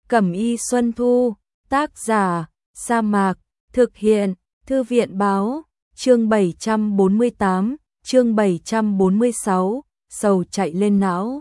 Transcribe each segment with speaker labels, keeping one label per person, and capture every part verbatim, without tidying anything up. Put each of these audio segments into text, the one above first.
Speaker 1: Cẩm y Xuân Thu, tác giả, Sa Mạc, thực hiện, Thư viện báo, chương bảy trăm bốn mươi tám, chương bảy trăm bốn mươi sáu, sầu chạy lên não.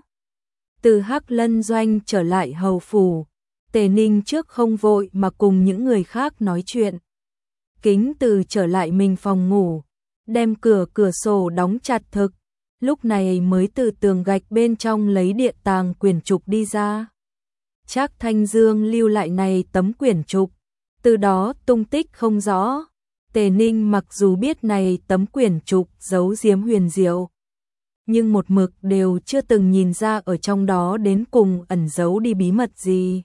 Speaker 1: Từ Hắc Lân Doanh trở lại hầu phủ, Tề Ninh trước không vội mà cùng những người khác nói chuyện. Kính Từ trở lại mình phòng ngủ, đem cửa cửa sổ đóng chặt thực, lúc này mới từ tường gạch bên trong lấy điện tàng quyển trục đi ra. Trác Thanh Dương lưu lại này tấm quyển trục, từ đó tung tích không rõ. Tề Ninh mặc dù biết này tấm quyển trục giấu giếm huyền diệu, nhưng một mực đều chưa từng nhìn ra ở trong đó đến cùng ẩn giấu đi bí mật gì.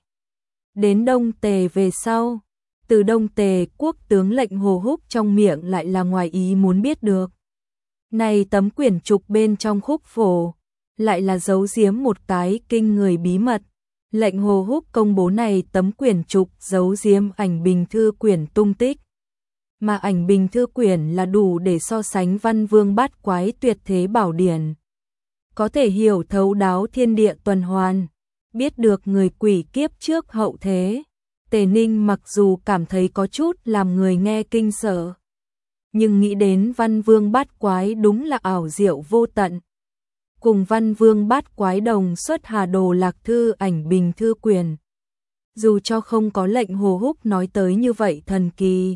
Speaker 1: Đến Đông Tề về sau, từ Đông Tề quốc tướng lệnh Hồ Húc trong miệng lại là ngoài ý muốn biết được. Này tấm quyển trục bên trong khúc phổ, lại là giấu giếm một cái kinh người bí mật. Lệnh Hồ Húc công bố này tấm quyển trục giấu giếm ảnh bình thư quyển tung tích. Mà ảnh bình thư quyển là đủ để so sánh Văn Vương Bát Quái tuyệt thế bảo điển. Có thể hiểu thấu đáo thiên địa tuần hoàn, biết được người quỷ kiếp trước hậu thế. Tề Ninh mặc dù cảm thấy có chút làm người nghe kinh sợ, nhưng nghĩ đến Văn Vương Bát Quái đúng là ảo diệu vô tận. Cùng Văn Vương Bát Quái đồng xuất Hà Đồ Lạc Thư ảnh bình thư quyển. Dù cho không có lệnh Hồ Húc nói tới như vậy thần kỳ,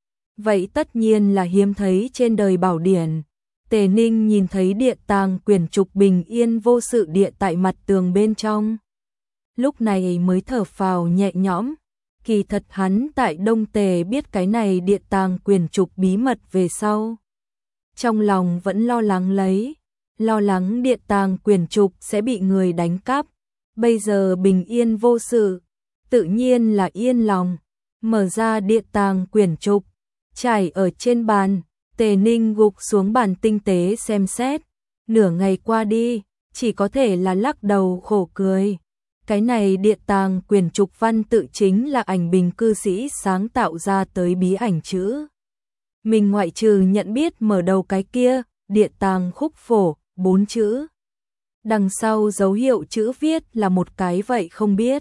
Speaker 1: vậy tất nhiên là hiếm thấy trên đời bảo điển. Tề Ninh nhìn thấy điện tàng quyển trục bình yên vô sự địa tại mặt tường bên trong, lúc này mới thở phào nhẹ nhõm. Kỳ thật hắn tại Đông Tề biết cái này điện tàng quyển trục bí mật về sau, trong lòng vẫn lo lắng lấy, lo lắng điện tàng quyển trục sẽ bị người đánh cắp. Bây giờ bình yên vô sự, tự nhiên là yên lòng. Mở ra điện tàng quyển trục, trải ở trên bàn, Tề Ninh gục xuống bàn tinh tế xem xét. Nửa ngày qua đi, chỉ có thể là lắc đầu khổ cười. Cái này điện tàng quyển trục văn tự chính là ảnh bình cư sĩ sáng tạo ra tới bí ảnh chữ. Mình ngoại trừ nhận biết mở đầu cái kia, điện tàng khúc phổ, bốn chữ. Đằng sau dấu hiệu chữ viết là một cái vậy không biết.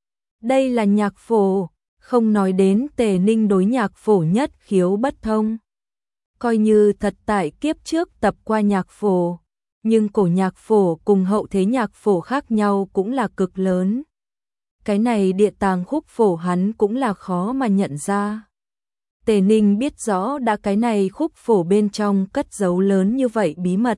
Speaker 1: Đây là nhạc phổ, không nói đến Tề Ninh đối nhạc phổ nhất khiếu bất thông. Coi như thật tại kiếp trước tập qua nhạc phổ, nhưng cổ nhạc phổ cùng hậu thế nhạc phổ khác nhau cũng là cực lớn. Cái này điện tàng khúc phổ hắn cũng là khó mà nhận ra. Tề Ninh biết rõ đã cái này khúc phổ bên trong cất giấu lớn như vậy bí mật,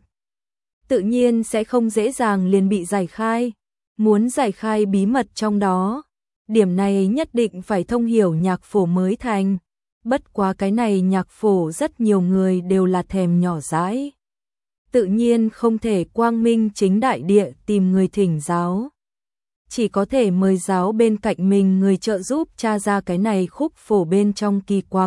Speaker 1: tự nhiên sẽ không dễ dàng liền bị giải khai. Muốn giải khai bí mật trong đó, điểm này nhất định phải thông hiểu nhạc phổ mới thành. Bất quá cái này nhạc phổ rất nhiều người đều là thèm nhỏ dãi, tự nhiên không thể quang minh chính đại địa tìm người thỉnh giáo, chỉ có thể mời giáo bên cạnh mình người trợ giúp tra ra cái này khúc phổ bên trong kỳ quặc.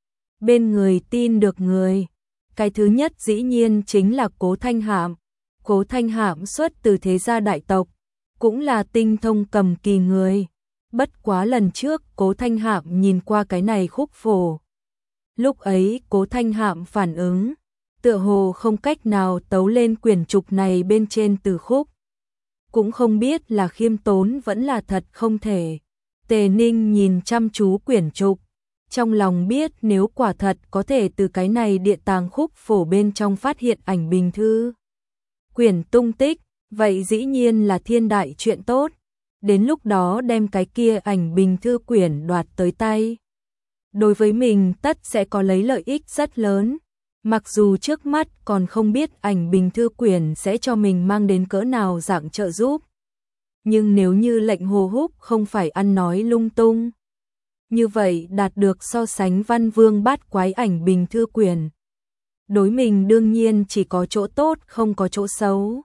Speaker 1: Bên người tin được người, cái thứ nhất dĩ nhiên chính là Cố Thanh Hạm. Cố Thanh Hạm xuất từ thế gia đại tộc, cũng là tinh thông cầm kỳ người. Bất quá lần trước Cố Thanh Hạm nhìn qua cái này khúc phổ, lúc ấy Cố Thanh Hạm phản ứng, tựa hồ không cách nào tấu lên quyển trục này bên trên từ khúc. Cũng không biết là khiêm tốn vẫn là thật không thể. Tề Ninh nhìn chăm chú quyển trục, trong lòng biết nếu quả thật có thể từ cái này điện tàng khúc phổ bên trong phát hiện ảnh bình thư quyển tung tích, vậy dĩ nhiên là thiên đại chuyện tốt. Đến lúc đó đem cái kia ảnh bình thư quyển đoạt tới tay, đối với mình tất sẽ có lấy lợi ích rất lớn. Mặc dù trước mắt còn không biết ảnh bình thư quyển sẽ cho mình mang đến cỡ nào dạng trợ giúp, nhưng nếu như lệnh Hồ Húc không phải ăn nói lung tung, như vậy đạt được so sánh Văn Vương Bát Quái ảnh bình thư quyển, đối mình đương nhiên chỉ có chỗ tốt không có chỗ xấu.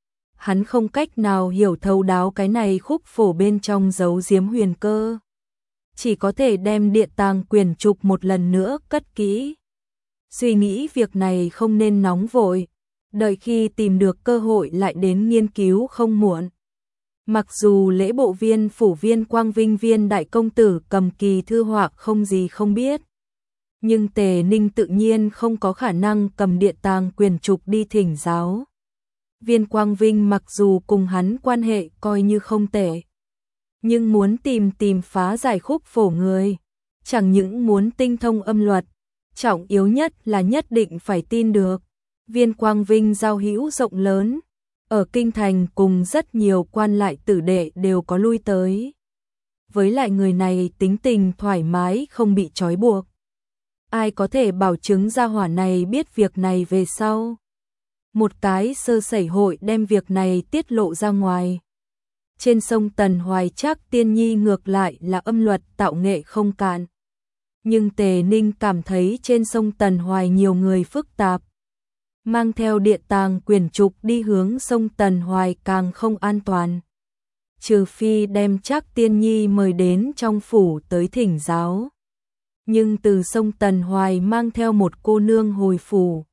Speaker 1: Hắn không cách nào hiểu thấu đáo cái này khúc phổ bên trong giấu giếm huyền cơ, chỉ có thể đem điện tàng quyển trục một lần nữa cất kỹ. Suy nghĩ việc này không nên nóng vội, đợi khi tìm được cơ hội lại đến nghiên cứu không muộn. Mặc dù lễ bộ viên phủ viên Quang Vinh viên đại công tử cầm kỳ thư họa không gì không biết, nhưng Tề Ninh tự nhiên không có khả năng cầm điện tàng quyển trục đi thỉnh giáo. Viên Quang Vinh mặc dù cùng hắn quan hệ coi như không tệ, Nhưng muốn tìm tìm phá giải khúc phổ người, chẳng những muốn tinh thông âm luật, trọng yếu nhất là nhất định phải tin được. Viên Quang Vinh giao hữu rộng lớn, ở kinh thành cùng rất nhiều quan lại tử đệ đều có lui tới. Với lại người này tính tình thoải mái không bị trói buộc. Ai có thể bảo chứng gia hỏa này biết việc này về sau. Một cái sơ sẩy hội đem việc này tiết lộ ra ngoài. Trên sông Tần Hoài Trác Tiên Nhi ngược lại là âm luật tạo nghệ không cạn. Nhưng Tề Ninh cảm thấy trên sông Tần Hoài nhiều người phức tạp. Mang theo điện tàng quyển trục đi hướng sông Tần Hoài càng không an toàn. Trừ phi đem Trác Tiên Nhi mời đến trong phủ tới thỉnh giáo. Nhưng từ sông Tần Hoài mang theo một cô nương hồi phủ.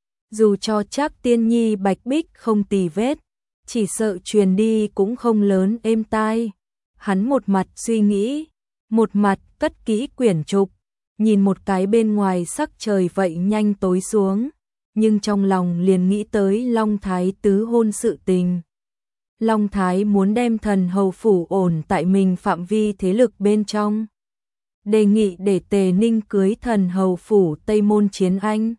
Speaker 1: Dù cho Trác Tiên Nhi bạch bích không tì vết, chỉ sợ truyền đi cũng không lớn êm tai. Hắn một mặt suy nghĩ, một mặt cất kỹ quyển trục, nhìn một cái bên ngoài sắc trời vậy nhanh tối xuống, nhưng trong lòng liền nghĩ tới Long Thái tứ hôn sự tình. Long Thái muốn đem thần hầu phủ ổn tại mình phạm vi thế lực bên trong. Đề nghị để Tề Ninh cưới thần hầu phủ Tây Môn Chiến Anh.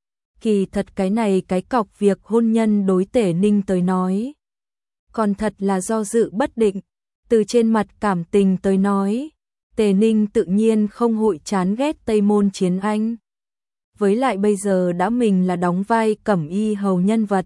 Speaker 1: Kỳ thật cái này cái cọc việc hôn nhân đối Tề Ninh tới nói. Còn thật là do dự bất định, từ trên mặt cảm tình tới nói. Tề Ninh tự nhiên không hội chán ghét Tây Môn Chiến Anh. Với lại bây giờ đã mình là đóng vai cẩm y hầu nhân vật.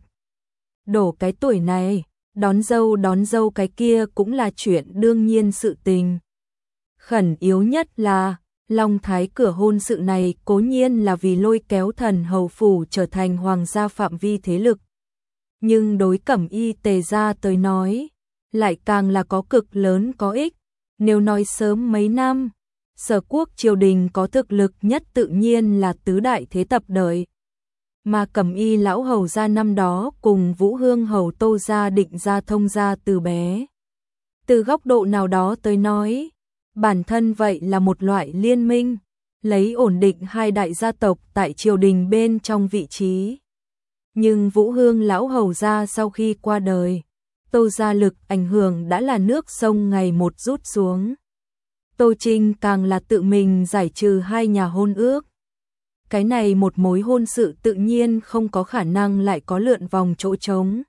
Speaker 1: Đổ cái tuổi này, đón dâu đón dâu cái kia cũng là chuyện đương nhiên sự tình. Khẩn yếu nhất là, Long Thái cửa hôn sự này cố nhiên là vì lôi kéo thần hầu phủ trở thành hoàng gia phạm vi thế lực. Nhưng đối cẩm y Tề gia tới nói, lại càng là có cực lớn có ích. Nếu nói sớm mấy năm, Sở Quốc triều đình có thực lực nhất tự nhiên là tứ đại thế tập đời. Mà cẩm y lão hầu gia năm đó cùng Vũ Hương hầu Tô gia định ra thông gia từ bé. Từ góc độ nào đó tới nói, bản thân vậy là một loại liên minh, lấy ổn định hai đại gia tộc tại triều đình bên trong vị trí. Nhưng Vũ Hương lão hầu gia sau khi qua đời, Tô gia lực ảnh hưởng đã là nước sông ngày một rút xuống. Tô Trinh càng là tự mình giải trừ hai nhà hôn ước. Cái này một mối hôn sự tự nhiên không có khả năng lại có lượn vòng chỗ trống.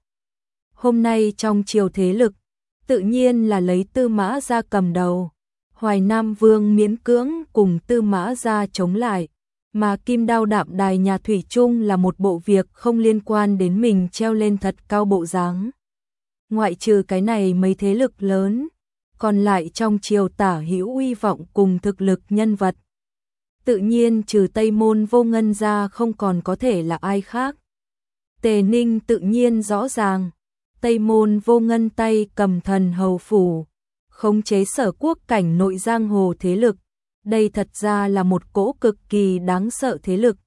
Speaker 1: Hôm nay trong triều thế lực, tự nhiên là lấy Tư Mã gia cầm đầu. Hoài Nam Vương miễn cưỡng cùng Tư Mã gia chống lại, mà Kim Đao Đạm Đài nhà Thủy Chung là một bộ việc không liên quan đến mình treo lên thật cao bộ dáng. Ngoại trừ cái này mấy thế lực lớn, còn lại trong triều tả hữu uy vọng cùng thực lực nhân vật. Tự nhiên trừ Tây Môn Vô Ngân ra không còn có thể là ai khác. Tề Ninh tự nhiên rõ ràng, Tây Môn Vô Ngân tay cầm thần hầu phủ, khống chế Sở Quốc cảnh nội giang hồ thế lực. Đây thật ra là một cỗ cực kỳ đáng sợ thế lực.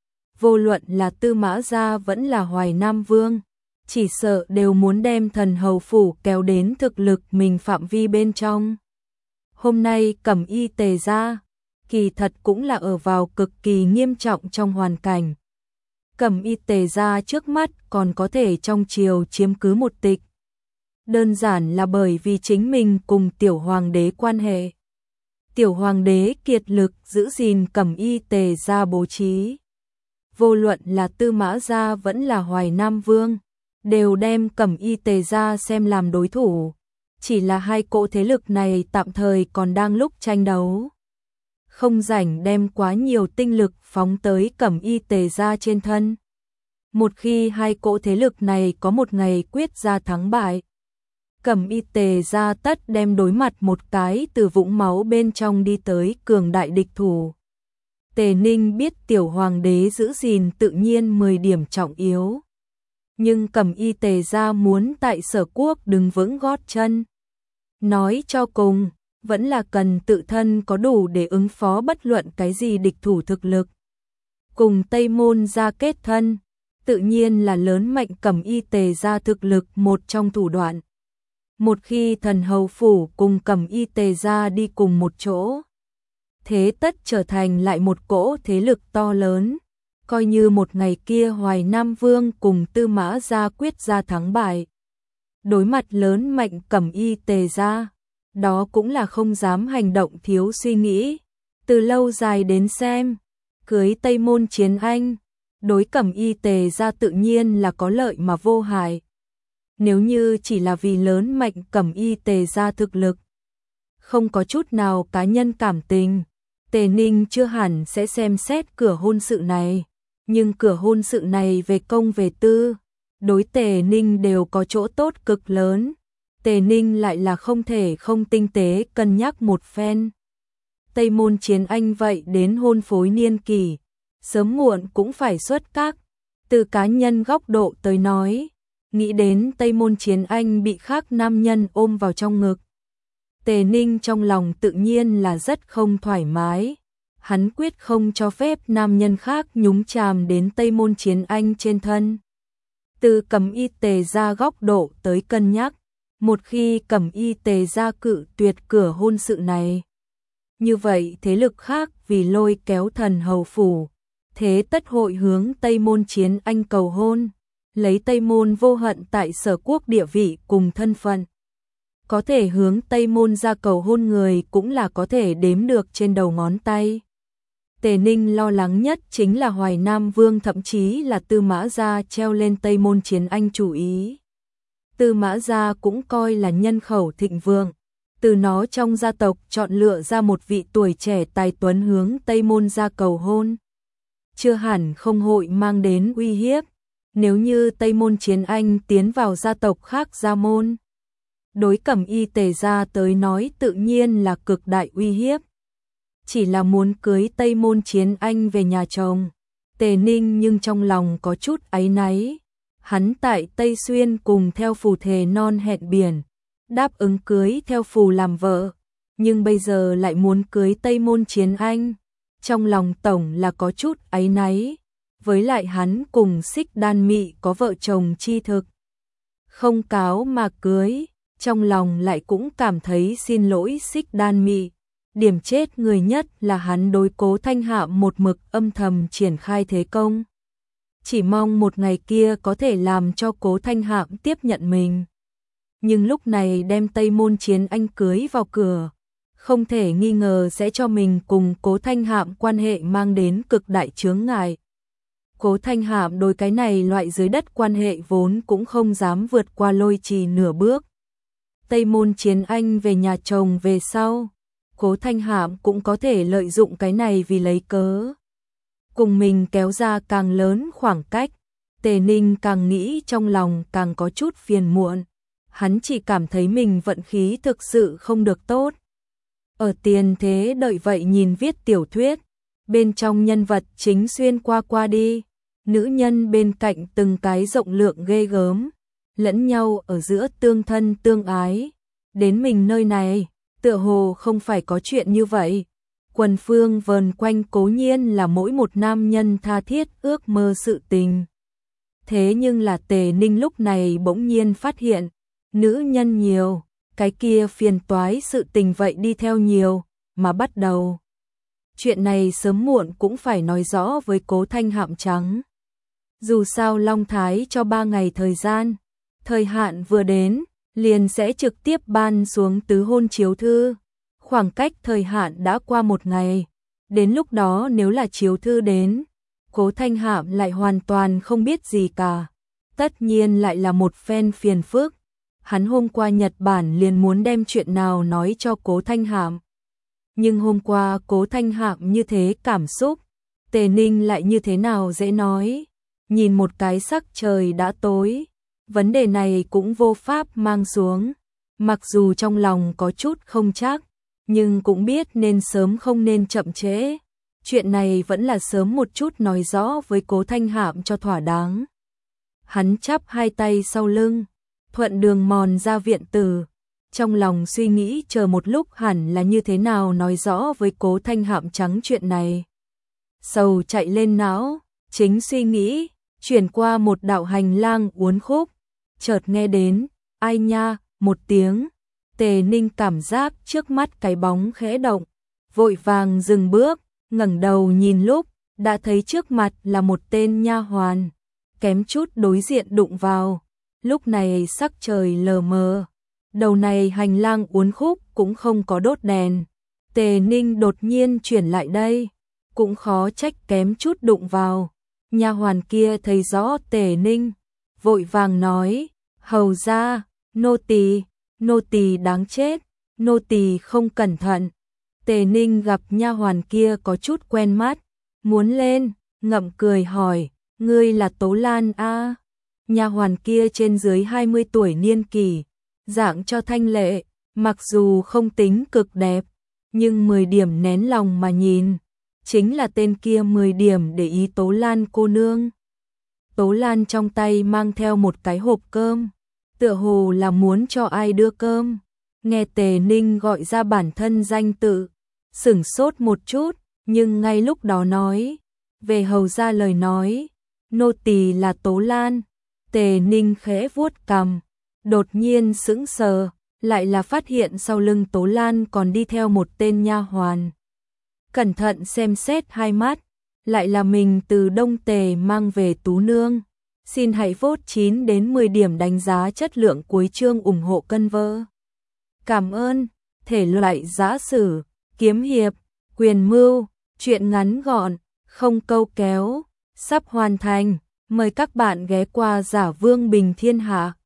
Speaker 1: Vô luận là Tư Mã gia vẫn là Hoài Nam Vương, chỉ sợ đều muốn đem thần hầu phủ kéo đến thực lực mình phạm vi bên trong. Hôm nay cẩm y Tề gia, kỳ thật cũng là ở vào cực kỳ nghiêm trọng trong hoàn cảnh. Cẩm y Tề gia trước mắt còn có thể trong triều chiếm cứ một tịch. Đơn giản là bởi vì chính mình cùng tiểu hoàng đế quan hệ. Tiểu hoàng đế kiệt lực giữ gìn cẩm y Tề gia bố trí. Vô luận là Tư Mã gia vẫn là Hoài Nam Vương, đều đem cẩm y Tề gia xem làm đối thủ. Chỉ là hai cỗ thế lực này tạm thời còn đang lúc tranh đấu. Không rảnh đem quá nhiều tinh lực phóng tới cẩm y Tề gia trên thân. Một khi hai cỗ thế lực này có một ngày quyết ra thắng bại, cẩm y Tề gia tất đem đối mặt một cái từ vũng máu bên trong đi tới cường đại địch thủ. Tề Ninh biết tiểu hoàng đế giữ gìn tự nhiên mười điểm trọng yếu. Nhưng cẩm y Tề gia muốn tại Sở Quốc đứng vững gót chân. Nói cho cùng, vẫn là cần tự thân có đủ để ứng phó bất luận cái gì địch thủ thực lực. Cùng Tây Môn gia kết thân, tự nhiên là lớn mạnh cẩm y Tề gia thực lực một trong thủ đoạn. Một khi thần hầu phủ cùng cẩm y Tề gia đi cùng một chỗ, thế tất trở thành lại một cỗ thế lực to lớn. Coi như một ngày kia Hoài Nam Vương cùng Tư Mã gia quyết ra thắng bại. Đối mặt lớn mạnh cẩm y Tề gia, đó cũng là không dám hành động thiếu suy nghĩ. Từ lâu dài đến xem, cưới Tây Môn Chiến Anh, đối Cẩm Y Tề gia tự nhiên là có lợi mà vô hại. Nếu như chỉ là vì lớn mạnh Cẩm Y Tề gia thực lực, không có chút nào cá nhân cảm tình, Tề Ninh chưa hẳn sẽ xem xét cửa hôn sự này. Nhưng cửa hôn sự này về công về tư, đối Tề Ninh đều có chỗ tốt cực lớn. Tề Ninh lại là không thể không tinh tế cân nhắc một phen. Tây Môn Chiến Anh vậy đến hôn phối niên kỳ, sớm muộn cũng phải xuất các. Từ cá nhân góc độ tới nói, nghĩ đến Tây Môn Chiến Anh bị khác nam nhân ôm vào trong ngực, Tề Ninh trong lòng tự nhiên là rất không thoải mái. Hắn quyết không cho phép nam nhân khác nhúng chàm đến Tây Môn Chiến Anh trên thân. Từ Cẩm Y Tề gia góc độ tới cân nhắc, một khi Cẩm Y Tề gia cự tuyệt cửa hôn sự này, như vậy thế lực khác vì lôi kéo thần hầu phủ, thế tất hội hướng Tây Môn Chiến Anh cầu hôn, lấy Tây Môn vô hận tại Sở Quốc địa vị cùng thân phận. Có thể hướng Tây Môn gia cầu hôn người cũng là có thể đếm được trên đầu ngón tay. Tề Ninh lo lắng nhất chính là Hoài Nam Vương, thậm chí là Tư Mã gia treo lên Tây Môn Chiến Anh chủ ý. Tư Mã gia cũng coi là nhân khẩu thịnh vượng, từ nó trong gia tộc chọn lựa ra một vị tuổi trẻ tài tuấn hướng Tây Môn gia cầu hôn. Chưa hẳn không hội mang đến uy hiếp, nếu như Tây Môn Chiến Anh tiến vào gia tộc khác gia môn. Đối Cẩm Y Tề gia tới nói tự nhiên là cực đại uy hiếp. Chỉ là muốn cưới Tây Môn Chiến Anh về nhà chồng, Tề Ninh nhưng trong lòng có chút áy náy. Hắn tại Tây Xuyên cùng theo phù thề non hẹn biển, đáp ứng cưới theo phù làm vợ, nhưng bây giờ lại muốn cưới Tây Môn Chiến Anh, trong lòng tổng là có chút áy náy. Với lại hắn cùng Xích Đan Mị có vợ chồng chi thực, không cáo mà cưới, trong lòng lại cũng cảm thấy xin lỗi Xích Đan Mị. Điểm chết người nhất là hắn đối Cố Thanh Hạm một mực âm thầm triển khai thế công. Chỉ mong một ngày kia có thể làm cho Cố Thanh Hạm tiếp nhận mình. Nhưng lúc này đem Tây Môn Chiến Anh cưới vào cửa, không thể nghi ngờ sẽ cho mình cùng Cố Thanh Hạm quan hệ mang đến cực đại chướng ngại. Cố Thanh Hạm đối cái này loại dưới đất quan hệ vốn cũng không dám vượt qua Lôi Trì nửa bước. Tây Môn Chiến Anh về nhà chồng về sau, Cố Thanh Hạm cũng có thể lợi dụng cái này vì lấy cớ cùng mình kéo ra càng lớn khoảng cách. Tề Ninh càng nghĩ trong lòng càng có chút phiền muộn. Hắn chỉ cảm thấy mình vận khí thực sự không được tốt. Ở tiền thế đợi vậy nhìn viết tiểu thuyết, bên trong nhân vật chính xuyên qua qua đi, nữ nhân bên cạnh từng cái rộng lượng ghê gớm, lẫn nhau ở giữa tương thân tương ái. Đến mình nơi này, tựa hồ không phải có chuyện như vậy. Quần phương vờn quanh cố nhiên là mỗi một nam nhân tha thiết ước mơ sự tình. Thế nhưng là Tề Ninh lúc này bỗng nhiên phát hiện, nữ nhân nhiều, cái kia phiền toái sự tình vậy đi theo nhiều, mà bắt đầu. Chuyện này sớm muộn cũng phải nói rõ với Cố Thanh Hạm trắng. Dù sao Long Thái cho ba ngày thời gian, thời hạn vừa đến, liền sẽ trực tiếp ban xuống tứ hôn chiếu thư. Khoảng cách thời hạn đã qua một ngày, đến lúc đó nếu là chiếu thư đến, Cố Thanh Hạm lại hoàn toàn không biết gì cả. Tất nhiên lại là một phen phiền phức. Hắn hôm qua Nhật Bản liền muốn đem chuyện nào nói cho Cố Thanh Hạm. Nhưng hôm qua Cố Thanh Hạm như thế cảm xúc, Tề Ninh lại như thế nào dễ nói. Nhìn một cái sắc trời đã tối, vấn đề này cũng vô pháp mang xuống. Mặc dù trong lòng có chút không chắc, nhưng cũng biết nên sớm không nên chậm trễ. Chuyện này vẫn là sớm một chút nói rõ với Cố Thanh Hạm cho thỏa đáng. Hắn chắp hai tay sau lưng, thuận đường mòn ra viện tử, trong lòng suy nghĩ chờ một lúc hẳn là như thế nào nói rõ với Cố Thanh Hạm trắng chuyện này. Sầu chạy lên não, chính suy nghĩ, chuyển qua một đạo hành lang uốn khúc, chợt nghe đến, ai nha, một tiếng. Tề Ninh cảm giác trước mắt cái bóng khẽ động, vội vàng dừng bước, ngẩng đầu nhìn lúc, đã thấy trước mặt là một tên nha hoàn, kém chút đối diện đụng vào. Lúc này sắc trời lờ mờ, đầu này hành lang uốn khúc cũng không có đốt đèn. Tề Ninh đột nhiên chuyển lại đây, cũng khó trách kém chút đụng vào. Nha hoàn kia thấy rõ Tề Ninh, vội vàng nói, hầu ra, nô tỳ, nô tỳ đáng chết, nô tỳ không cẩn thận. Tề Ninh gặp nha hoàn kia có chút quen mắt, muốn lên, ngậm cười hỏi, ngươi là Tố Lan a? Nha hoàn kia trên dưới hai mươi tuổi niên kỷ, dạng cho thanh lệ, mặc dù không tính cực đẹp, nhưng mười điểm nén lòng mà nhìn, chính là tên kia mười điểm để ý Tố Lan cô nương. Tố Lan trong tay mang theo một cái hộp cơm, tựa hồ là muốn cho ai đưa cơm. Nghe Tề Ninh gọi ra bản thân danh tự, sửng sốt một chút, nhưng ngay lúc đó nói, về hầu ra lời nói, nô tỳ là Tố Lan. Tề Ninh khẽ vuốt cằm, đột nhiên sững sờ, lại là phát hiện sau lưng Tố Lan còn đi theo một tên nha hoàn. Cẩn thận xem xét hai mắt, lại là mình từ Đông Tề mang về Tú nương. Xin hãy vote chín đến mười điểm đánh giá chất lượng cuối chương ủng hộ cân vơ. Cảm ơn. Thể loại giã sử, kiếm hiệp, quyền mưu, truyện ngắn gọn, không câu kéo, sắp hoàn thành. Mời các bạn ghé qua Giả Vương Bình Thiên Hạ.